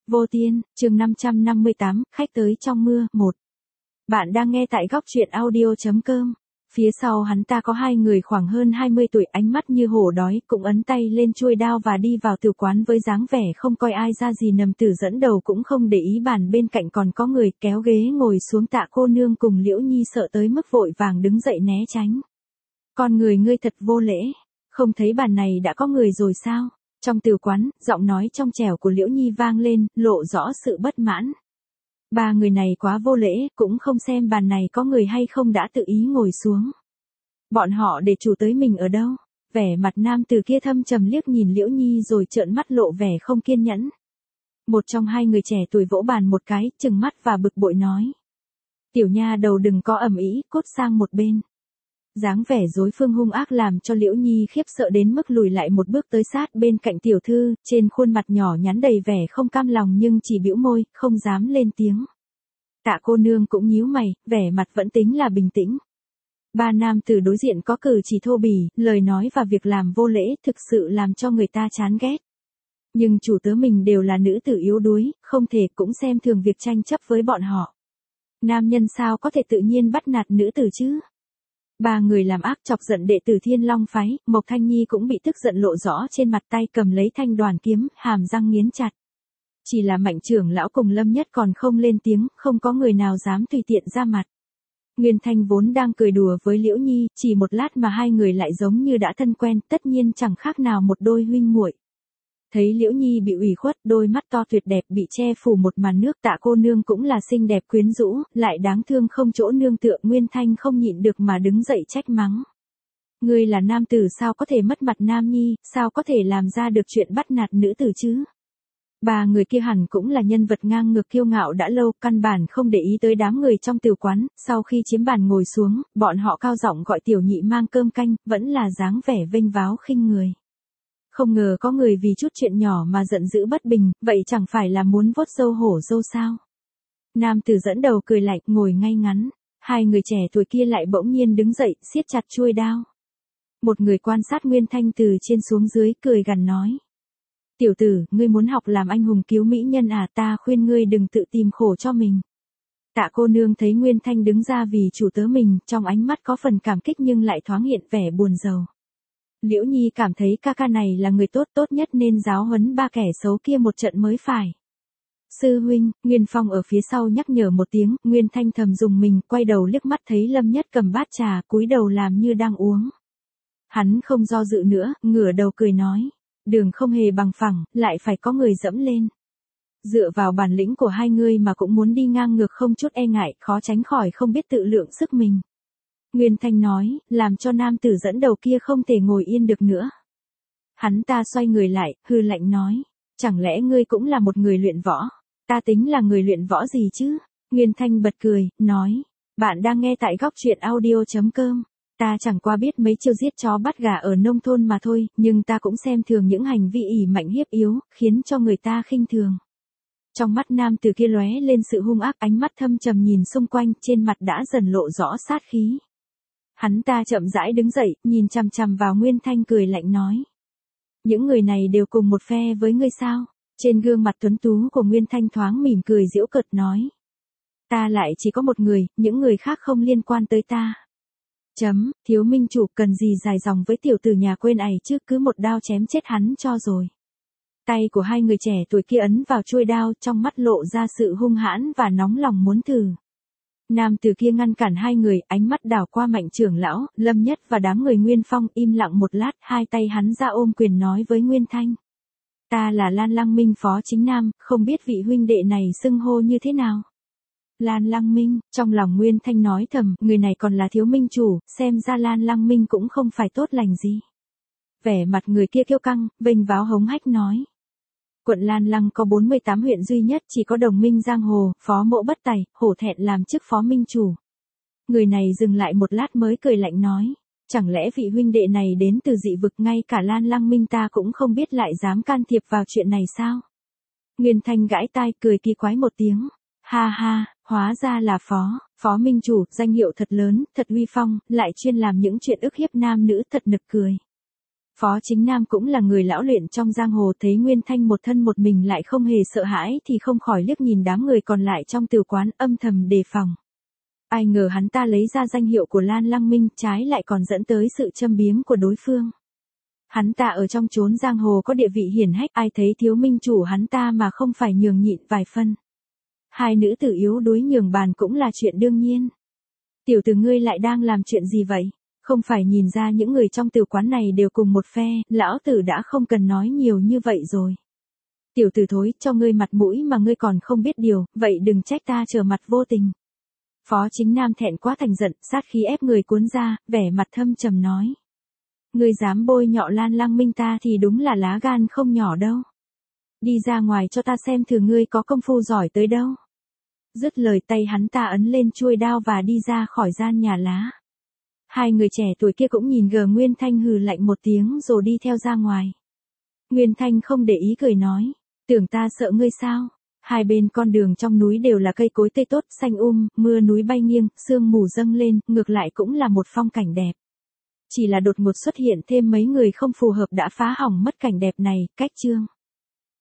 Vô Tiên, chương 558, khách tới trong mưa, 1. Bạn đang nghe tại góc truyện audio.com. Phía sau hắn ta có hai người khoảng hơn 20 tuổi, ánh mắt như hổ đói, cũng ấn tay lên chuôi đao và đi vào tử quán với dáng vẻ không coi ai ra gì. Nằm Tử dẫn đầu cũng không để ý bàn bên cạnh còn có người, kéo ghế ngồi xuống. Tạ cô nương cùng Liễu Nhi sợ tới mức vội vàng đứng dậy né tránh. Con người ngươi thật vô lễ, không thấy bàn này đã có người rồi sao? Trong tử quán, giọng nói trong trẻo của Liễu Nhi vang lên, lộ rõ sự bất mãn. Ba người này quá vô lễ, cũng không xem bàn này có người hay không đã tự ý ngồi xuống. Bọn họ để chủ tới mình ở đâu? Vẻ mặt nam tử kia thâm trầm liếc nhìn Liễu Nhi rồi trợn mắt lộ vẻ không kiên nhẫn. Một trong hai người trẻ tuổi vỗ bàn một cái, trừng mắt và bực bội nói. Tiểu nha đầu đừng có ầm ĩ, cút sang một bên. Dáng vẻ dối phương hung ác làm cho Liễu Nhi khiếp sợ đến mức lùi lại một bước tới sát bên cạnh tiểu thư, trên khuôn mặt nhỏ nhắn đầy vẻ không cam lòng nhưng chỉ bĩu môi, không dám lên tiếng. Tạ cô nương cũng nhíu mày, vẻ mặt vẫn tính là bình tĩnh. Ba nam tử đối diện có cử chỉ thô bỉ, lời nói và việc làm vô lễ, thực sự làm cho người ta chán ghét. Nhưng chủ tớ mình đều là nữ tử yếu đuối, không thể cũng xem thường việc tranh chấp với bọn họ. Nam nhân sao có thể tự nhiên bắt nạt nữ tử chứ? Ba người làm ác chọc giận đệ tử Thiên Long phái, Mộc Thanh Nhi cũng bị tức giận lộ rõ trên mặt, tay cầm lấy thanh đoàn kiếm, hàm răng nghiến chặt. Chỉ là Mạnh trưởng lão cùng Lâm Nhất còn không lên tiếng, không có người nào dám tùy tiện ra mặt. Nguyên Thanh vốn đang cười đùa với Liễu Nhi, chỉ một lát mà hai người lại giống như đã thân quen, tất nhiên chẳng khác nào một đôi huynh muội. Thấy Liễu Nhi bị ủy khuất, đôi mắt to tuyệt đẹp bị che phủ một màn nước. Tạ cô nương cũng là xinh đẹp quyến rũ, lại đáng thương không chỗ nương tựa. Nguyên Thanh không nhịn được mà đứng dậy trách mắng. Ngươi là nam tử sao có thể mất mặt nam nhi, sao có thể làm ra được chuyện bắt nạt nữ tử chứ? Ba người kia hẳn cũng là nhân vật ngang ngược kiêu ngạo đã lâu, căn bản không để ý tới đám người trong tử quán. Sau khi chiếm bàn ngồi xuống, bọn họ cao giọng gọi tiểu nhị mang cơm canh, vẫn là dáng vẻ vênh váo khinh người. Không ngờ có người vì chút chuyện nhỏ mà giận dữ bất bình, vậy chẳng phải là muốn vuốt râu hổ râu sao? Nam tử dẫn đầu cười lạnh, ngồi ngay ngắn. Hai người trẻ tuổi kia lại bỗng nhiên đứng dậy, siết chặt chuôi đao. Một người quan sát Nguyên Thanh từ trên xuống dưới, cười gằn nói. Tiểu tử, ngươi muốn học làm anh hùng cứu mỹ nhân à? Ta khuyên ngươi đừng tự tìm khổ cho mình. Tạ cô nương thấy Nguyên Thanh đứng ra vì chủ tớ mình, trong ánh mắt có phần cảm kích nhưng lại thoáng hiện vẻ buồn rầu. Liễu Nhi cảm thấy ca ca này là người tốt, tốt nhất nên giáo huấn ba kẻ xấu kia một trận mới phải. Sư huynh, Nguyên Phong ở phía sau nhắc nhở một tiếng, Nguyên Thanh thầm dùng mình, quay đầu liếc mắt thấy Lâm Nhất cầm bát trà, cúi đầu làm như đang uống. Hắn không do dự nữa, ngửa đầu cười nói, đường không hề bằng phẳng, lại phải có người dẫm lên. Dựa vào bản lĩnh của hai người mà cũng muốn đi ngang ngược không chút e ngại, khó tránh khỏi không biết tự lượng sức mình. Nguyên Thanh nói, làm cho nam tử dẫn đầu kia không thể ngồi yên được nữa. Hắn ta xoay người lại, hư lạnh nói, chẳng lẽ ngươi cũng là một người luyện võ? Ta tính là người luyện võ gì chứ? Nguyên Thanh bật cười, nói, bạn đang nghe tại góc truyện audio.com. Ta chẳng qua biết mấy chiêu giết chó bắt gà ở nông thôn mà thôi, nhưng ta cũng xem thường những hành vi ỷ mạnh hiếp yếu, khiến cho người ta khinh thường. Trong mắt nam tử kia lóe lên sự hung ác, ánh mắt thâm trầm nhìn xung quanh, trên mặt đã dần lộ rõ sát khí. Hắn ta chậm rãi đứng dậy, nhìn chằm chằm vào Nguyên Thanh cười lạnh nói. Những người này đều cùng một phe với ngươi sao? Trên gương mặt tuấn tú của Nguyên Thanh thoáng mỉm cười giễu cợt nói. Ta lại chỉ có một người, những người khác không liên quan tới ta. Thiếu minh chủ cần gì dài dòng với tiểu tử nhà quên ày chứ, cứ một đao chém chết hắn cho rồi. Tay của hai người trẻ tuổi kia ấn vào chuôi đao, trong mắt lộ ra sự hung hãn và nóng lòng muốn thử. Nam tử kia ngăn cản hai người, ánh mắt đảo qua Mạnh trưởng lão, Lâm Nhất và đám người Nguyên Phong, im lặng một lát, hai tay hắn ra ôm quyền nói với Nguyên Thanh. Ta là Lan Lăng Minh phó chính nam, không biết vị huynh đệ này xưng hô như thế nào? Lan Lăng Minh, trong lòng Nguyên Thanh nói thầm, người này còn là thiếu minh chủ, xem ra Lan Lăng Minh cũng không phải tốt lành gì. Vẻ mặt người kia kiêu căng, vênh váo hống hách nói. Quận Lan Lăng có 48 huyện duy nhất, chỉ có đồng minh giang hồ, phó mộ bất tài, hổ thẹn làm chức phó minh chủ. Người này dừng lại một lát mới cười lạnh nói. Chẳng lẽ vị huynh đệ này đến từ dị vực, ngay cả Lan Lăng Minh ta cũng không biết lại dám can thiệp vào chuyện này sao? Nguyên Thanh gãi tai cười kỳ quái một tiếng. Ha ha, hóa ra là phó minh chủ, danh hiệu thật lớn, thật uy phong, lại chuyên làm những chuyện ức hiếp nam nữ, thật nực cười. Phó Chính Nam cũng là người lão luyện trong giang hồ, thấy Nguyên Thanh một thân một mình lại không hề sợ hãi thì không khỏi liếc nhìn đám người còn lại trong tử quán, âm thầm đề phòng. Ai ngờ hắn ta lấy ra danh hiệu của Lan Lăng Minh, trái lại còn dẫn tới sự châm biếm của đối phương. Hắn ta ở trong chốn giang hồ có địa vị hiển hách, ai thấy thiếu minh chủ hắn ta mà không phải nhường nhịn vài phân. Hai nữ tử yếu đuối nhường bàn cũng là chuyện đương nhiên. Tiểu tử ngươi lại đang làm chuyện gì vậy? Không phải nhìn ra những người trong tử quán này đều cùng một phe, lão tử đã không cần nói nhiều như vậy rồi. Tiểu tử thối, cho ngươi mặt mũi mà ngươi còn không biết điều, vậy đừng trách ta trở mặt vô tình. Phó Chính Nam thẹn quá thành giận, sát khí ép người cuốn ra, vẻ mặt thâm trầm nói. Ngươi dám bôi nhọ Lan Lăng Minh ta thì đúng là lá gan không nhỏ đâu. Đi ra ngoài cho ta xem thử ngươi có công phu giỏi tới đâu. Dứt lời tay hắn ta ấn lên chuôi đao và đi ra khỏi gian nhà lá. Hai người trẻ tuổi kia cũng nhìn Nguyên Thanh hừ lạnh một tiếng rồi đi theo ra ngoài. Nguyên Thanh không để ý cười nói, tưởng ta sợ ngươi sao? Hai bên con đường trong núi đều là cây cối tươi tốt, xanh mưa núi bay nghiêng, sương mù dâng lên, ngược lại cũng là một phong cảnh đẹp. Chỉ là đột ngột xuất hiện thêm mấy người không phù hợp đã phá hỏng mất cảnh đẹp này, cách chương.